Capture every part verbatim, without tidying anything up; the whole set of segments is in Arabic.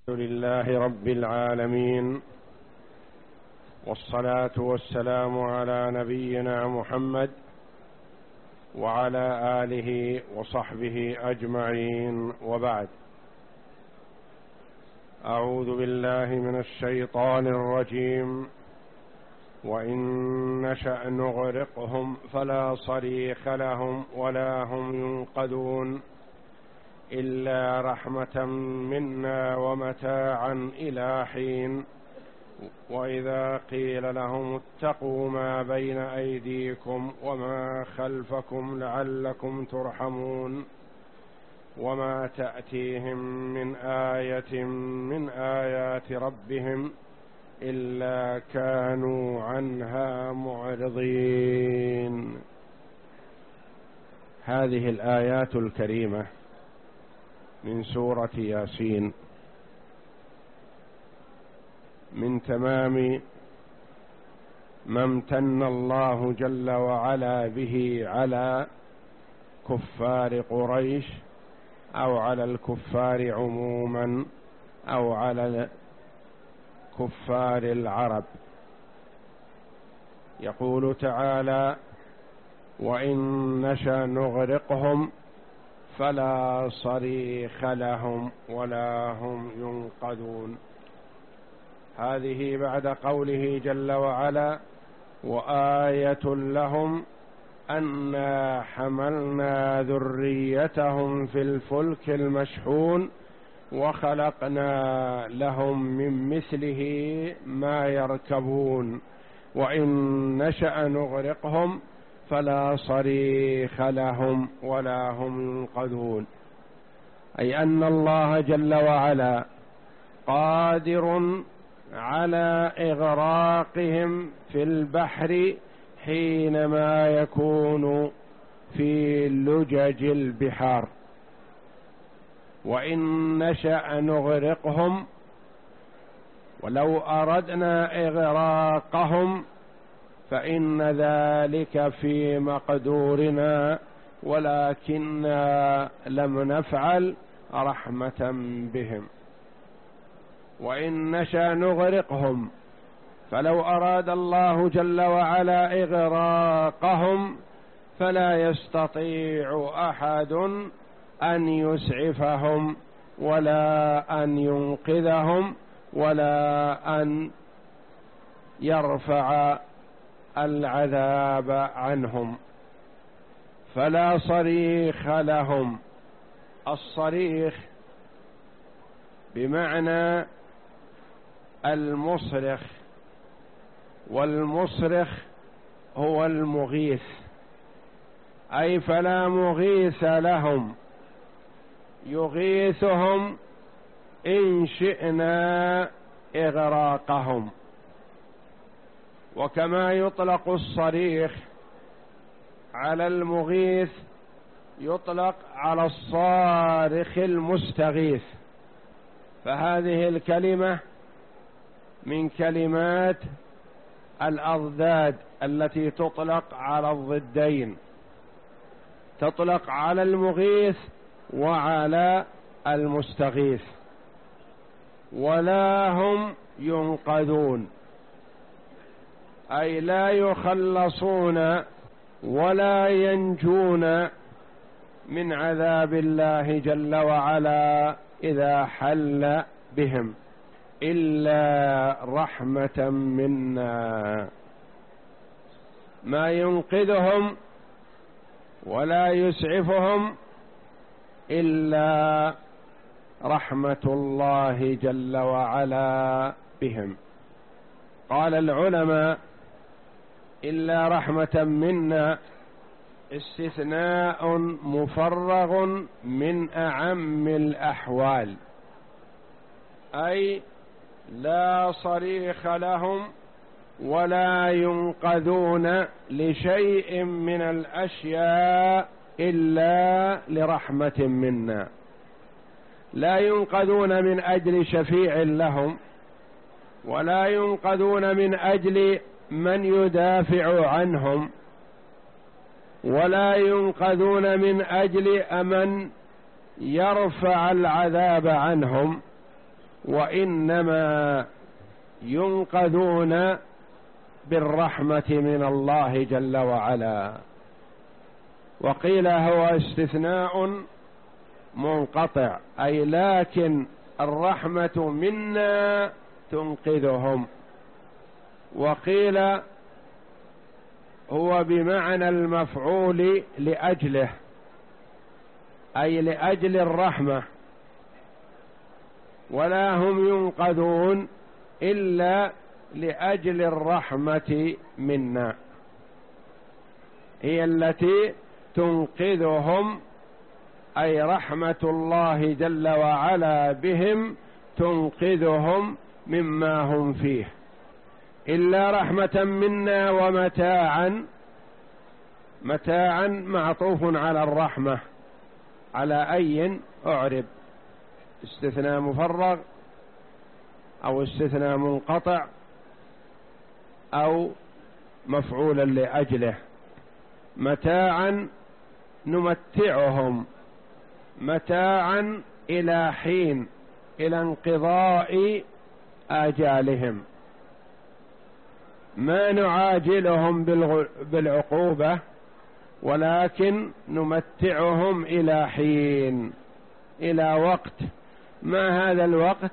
الحمد لله رب العالمين، والصلاة والسلام على نبينا محمد وعلى آله وصحبه أجمعين، وبعد. أعوذ بالله من الشيطان الرجيم. وإن نشأ نغرقهم فلا صريخ لهم ولا هم ينقذون إلا رحمة منا ومتاعا إلى حين. وإذا قيل لهم اتقوا ما بين أيديكم وما خلفكم لعلكم ترحمون وما تأتيهم من آية من آيات ربهم إلا كانوا عنها معرضين. هذه الآيات الكريمة من سورة ياسين من تمام ما امتن الله جل وعلا به على كفار قريش، أو على الكفار عموما، أو على كفار العرب. يقول تعالى: وإن نشأ نغرقهم فلا صريخ لهم ولا هم ينقذون. هذه بعد قوله جل وعلا: وآية لهم أنا حملنا ذريتهم في الفلك المشحون وخلقنا لهم من مثله ما يركبون وإن نشأ نغرقهم فلا صريخ لهم ولا هم ينقذون. أي أن الله جل وعلا قادر على إغراقهم في البحر حينما يكون في لجج البحار. وإن نشأ نغرقهم، ولو أردنا إغراقهم فإن ذلك في مقدورنا، ولكننا لم نفعل رحمة بهم. وإن نشأ نغرقهم، فلو أراد الله جل وعلا إغراقهم فلا يستطيع أحد أن يسعفهم ولا أن ينقذهم ولا أن يرفع العذاب عنهم. فلا صريخ لهم. الصريخ بمعنى المصرخ، والمصرخ هو المغيث، أي فلا مغيث لهم يغيثهم إن شئنا إغراقهم. وكما يطلق الصريخ على المغيث يطلق على الصارخ المستغيث. فهذه الكلمة من كلمات الأضداد التي تطلق على الضدين، تطلق على المغيث وعلى المستغيث. ولا هم ينقذون، أي لا يخلصون ولا ينجون من عذاب الله جل وعلا إذا حل بهم إلا رحمة منا. ما ينقذهم ولا يسعفهم إلا رحمة الله جل وعلا بهم. قال العلماء: إلا رحمة منا استثناء مفرغ من أعم الأحوال، أي لا صريخ لهم ولا ينقذون لشيء من الأشياء إلا لرحمة منا. لا ينقذون من أجل شفيع لهم، ولا ينقذون من أجل من يدافع عنهم، ولا ينقذون من أجل من يرفع العذاب عنهم، وإنما ينقذون بالرحمة من الله جل وعلا. وقيل هو استثناء منقطع، أي لكن الرحمة منا تنقذهم. وقيل هو بمعنى المفعول لأجله، أي لأجل الرحمة، ولا هم ينقذون إلا لأجل الرحمة منا، هي التي تنقذهم، أي رحمة الله جل وعلا بهم تنقذهم مما هم فيه. إلا رحمة منا ومتاعا، متاعا معطوف على الرحمة، على أي أعرب، استثناء مفرغ أو استثناء منقطع أو مفعولا لأجله. متاعا نمتعهم، متاعا إلى حين، إلى انقضاء آجالهم، ما نعاجلهم بالعقوبة، ولكن نمتعهم إلى حين، إلى وقت. ما هذا الوقت؟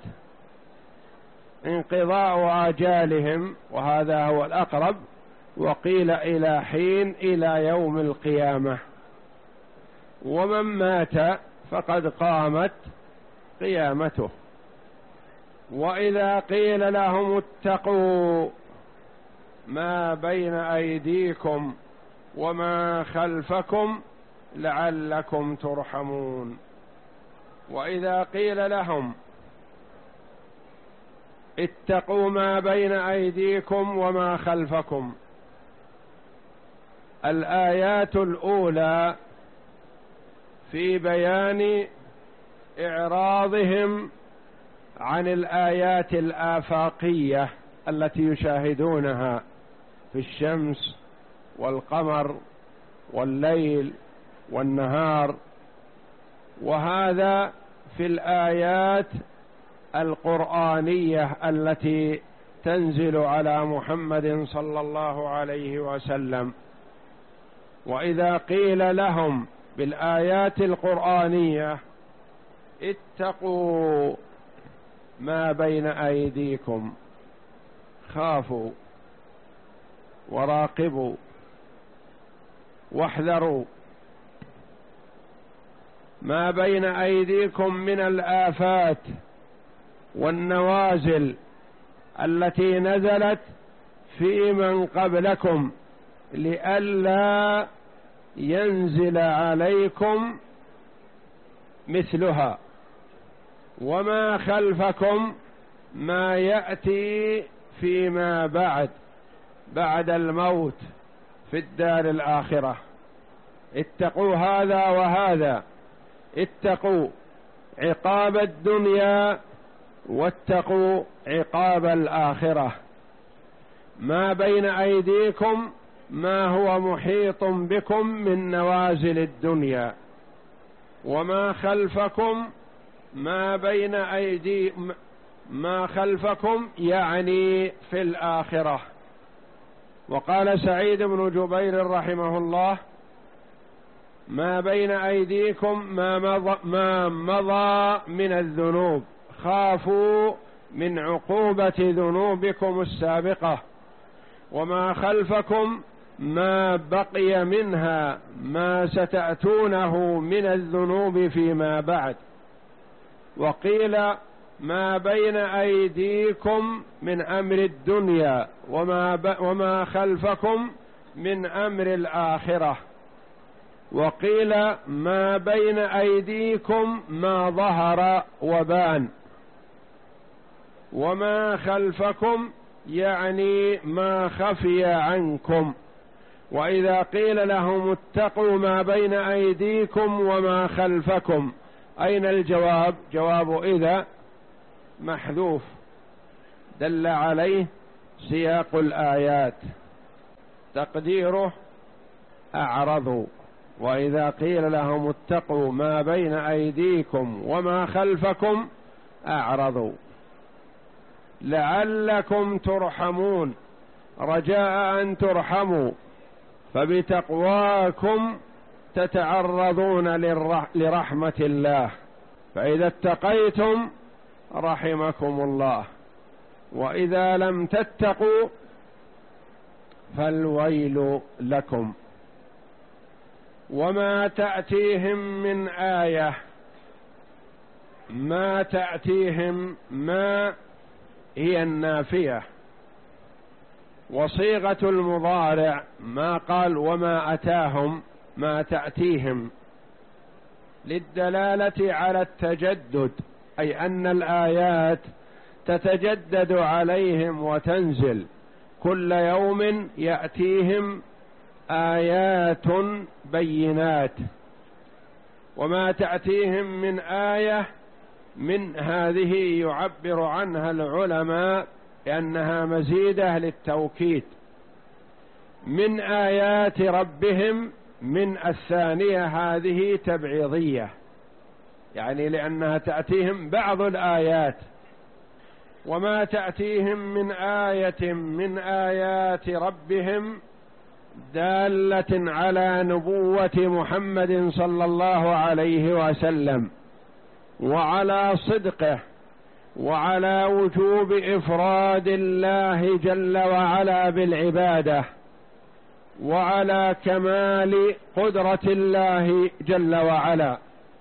انقضاء آجالهم، وهذا هو الأقرب. وقيل إلى حين، إلى يوم القيامة. ومن مات فقد قامت قيامته. وإذا قيل لهم اتقوا ما بين أيديكم وما خلفكم لعلكم ترحمون. وإذا قيل لهم اتقوا ما بين أيديكم وما خلفكم، الآيات الأولى في بيان إعراضهم عن الآيات الآفاقية التي يشاهدونها في الشمس والقمر والليل والنهار، وهذا في الآيات القرآنية التي تنزل على محمد صلى الله عليه وسلم. وإذا قيل لهم بالآيات القرآنية اتقوا ما بين أيديكم، خافوا وراقبوا واحذروا ما بين أيديكم من الآفات والنوازل التي نزلت في من قبلكم، لئلا ينزل عليكم مثلها. وما خلفكم ما يأتي فيما بعد، بعد الموت في الدار الآخرة. اتقوا هذا وهذا، اتقوا عقاب الدنيا واتقوا عقاب الآخرة. ما بين أيديكم ما هو محيط بكم من نوازل الدنيا، وما خلفكم ما بين أيدي ما خلفكم يعني في الآخرة. وقال سعيد بن جبير رحمه الله: ما بين أيديكم ما مضى, ما مضى من الذنوب، خافوا من عقوبة ذنوبكم السابقة. وما خلفكم ما بقي منها، ما ستأتونه من الذنوب فيما بعد. وقيل ما بين أيديكم من أمر الدنيا وما, ب... وما خلفكم من أمر الآخرة. وقيل ما بين أيديكم ما ظهر وبان، وما خلفكم يعني ما خفي عنكم. وإذا قيل لهم اتقوا ما بين أيديكم وما خلفكم، أين الجواب؟ جواب إذا محذوف دل عليه سياق الآيات، تقديره أعرضوا. وإذا قيل لهم اتقوا ما بين أيديكم وما خلفكم أعرضوا. لعلكم ترحمون، رجاء أن ترحموا، فبتقواكم تتعرضون لرحمة الله، فإذا اتقيتم رحمكم الله، وإذا لم تتقوا فالويل لكم. وما تأتيهم من آية، ما تأتيهم ما هي النافية، وصيغة المضارع ما قال وما أتاهم، ما تأتيهم، للدلالة على التجدد، أي أن الآيات تتجدد عليهم وتنزل كل يوم، يأتيهم آيات بينات. وما تأتيهم من آية، من هذه يعبر عنها العلماء لأنها مزيدة للتوكيد، من آيات ربهم، من الثانية هذه تبعيضية، يعني لأنها تأتيهم بعض الآيات. وما تأتيهم من آية من آيات ربهم دالة على نبوة محمد صلى الله عليه وسلم، وعلى صدقه، وعلى وجوب إفراد الله جل وعلا بالعبادة، وعلى كمال قدرة الله جل وعلا،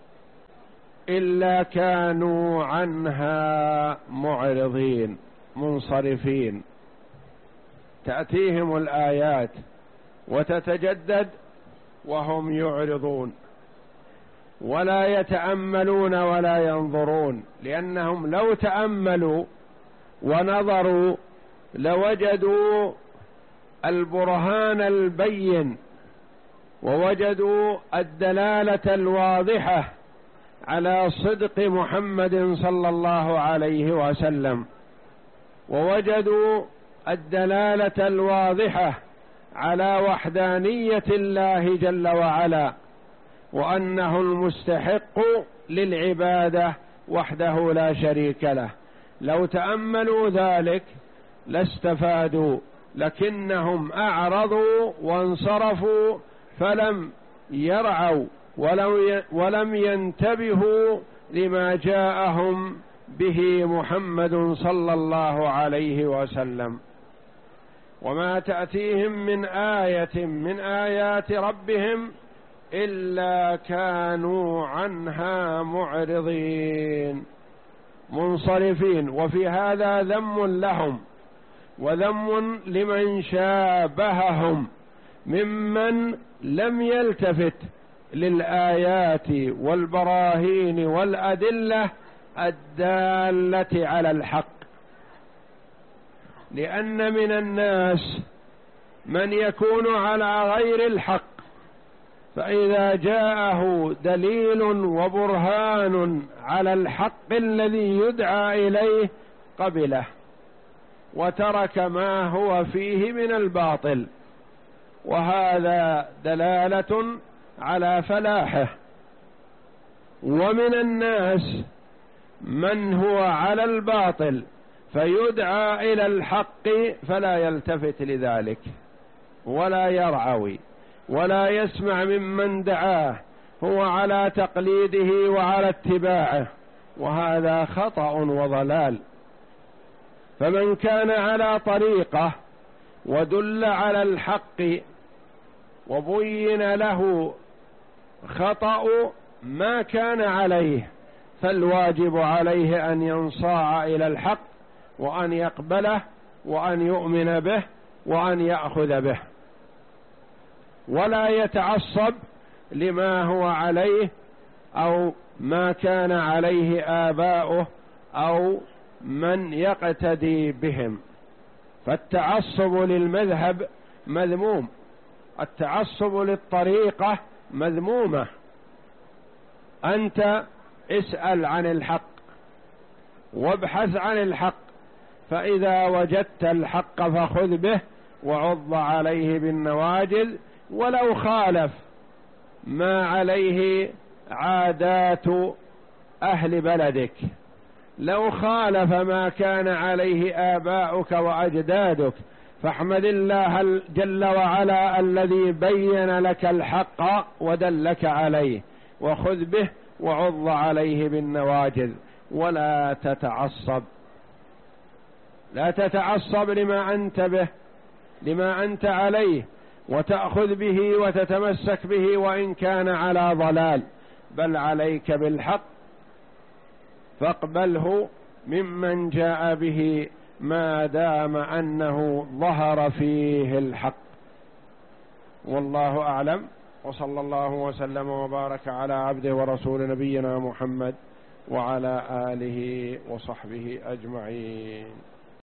إلا كانوا عنها معرضين منصرفين. تأتيهم الآيات وتتجدد وهم يعرضون، ولا يتأملون ولا ينظرون، لأنهم لو تأملوا ونظروا لوجدوا البرهان البين، ووجدوا الدلالة الواضحة على صدق محمد صلى الله عليه وسلم، ووجدوا الدلالة الواضحة على وحدانية الله جل وعلا، وأنه المستحق للعبادة وحده لا شريك له. لو تأملوا ذلك لاستفادوا، لكنهم أعرضوا وانصرفوا، فلم يرعوا ولم ينتبهوا لما جاءهم به محمد صلى الله عليه وسلم. وما تأتيهم من آية من آيات ربهم إلا كانوا عنها معرضين منصرفين. وفي هذا ذم لهم وذم لمن شابههم ممن لم يلتفت للآيات والبراهين والأدلة الدالة على الحق، لأن من الناس من يكون على غير الحق، فإذا جاءه دليل وبرهان على الحق الذي يدعى إليه قبله، وترك ما هو فيه من الباطل، وهذا دلالة على فلاحه. ومن الناس من هو على الباطل فيدعى إلى الحق فلا يلتفت لذلك ولا يرعوي ولا يسمع ممن دعاه، هو على تقليده وعلى اتباعه، وهذا خطأ وضلال. فمن كان على طريقة ودل على الحق وبين له خطأ ما كان عليه، فالواجب عليه أن ينصاع إلى الحق وأن يقبله وأن يؤمن به وأن يأخذ به، ولا يتعصب لما هو عليه أو ما كان عليه آباؤه أو من يقتدي بهم. فالتعصب للمذهب مذموم، التعصب للطريقة مذمومة. أنت اسأل عن الحق وابحث عن الحق، فإذا وجدت الحق فخذ به وعض عليه بالنواجذ، ولو خالف ما عليه عادات أهل بلدك، لو خالف ما كان عليه آباؤك وأجدادك فاحمد الله جل وعلا الذي بين لك الحق ودلك عليه، وخذ به وعض عليه بالنواجذ، ولا تتعصب، لا تتعصب لما أنت به، لما أنت عليه، وتأخذ به وتتمسك به وإن كان على ضلال، بل عليك بالحق فاقبله ممن جاء به ما دام أنه ظهر فيه الحق. والله أعلم، وصلى الله وسلم وبارك على عبده ورسول نبينا محمد وعلى آله وصحبه أجمعين.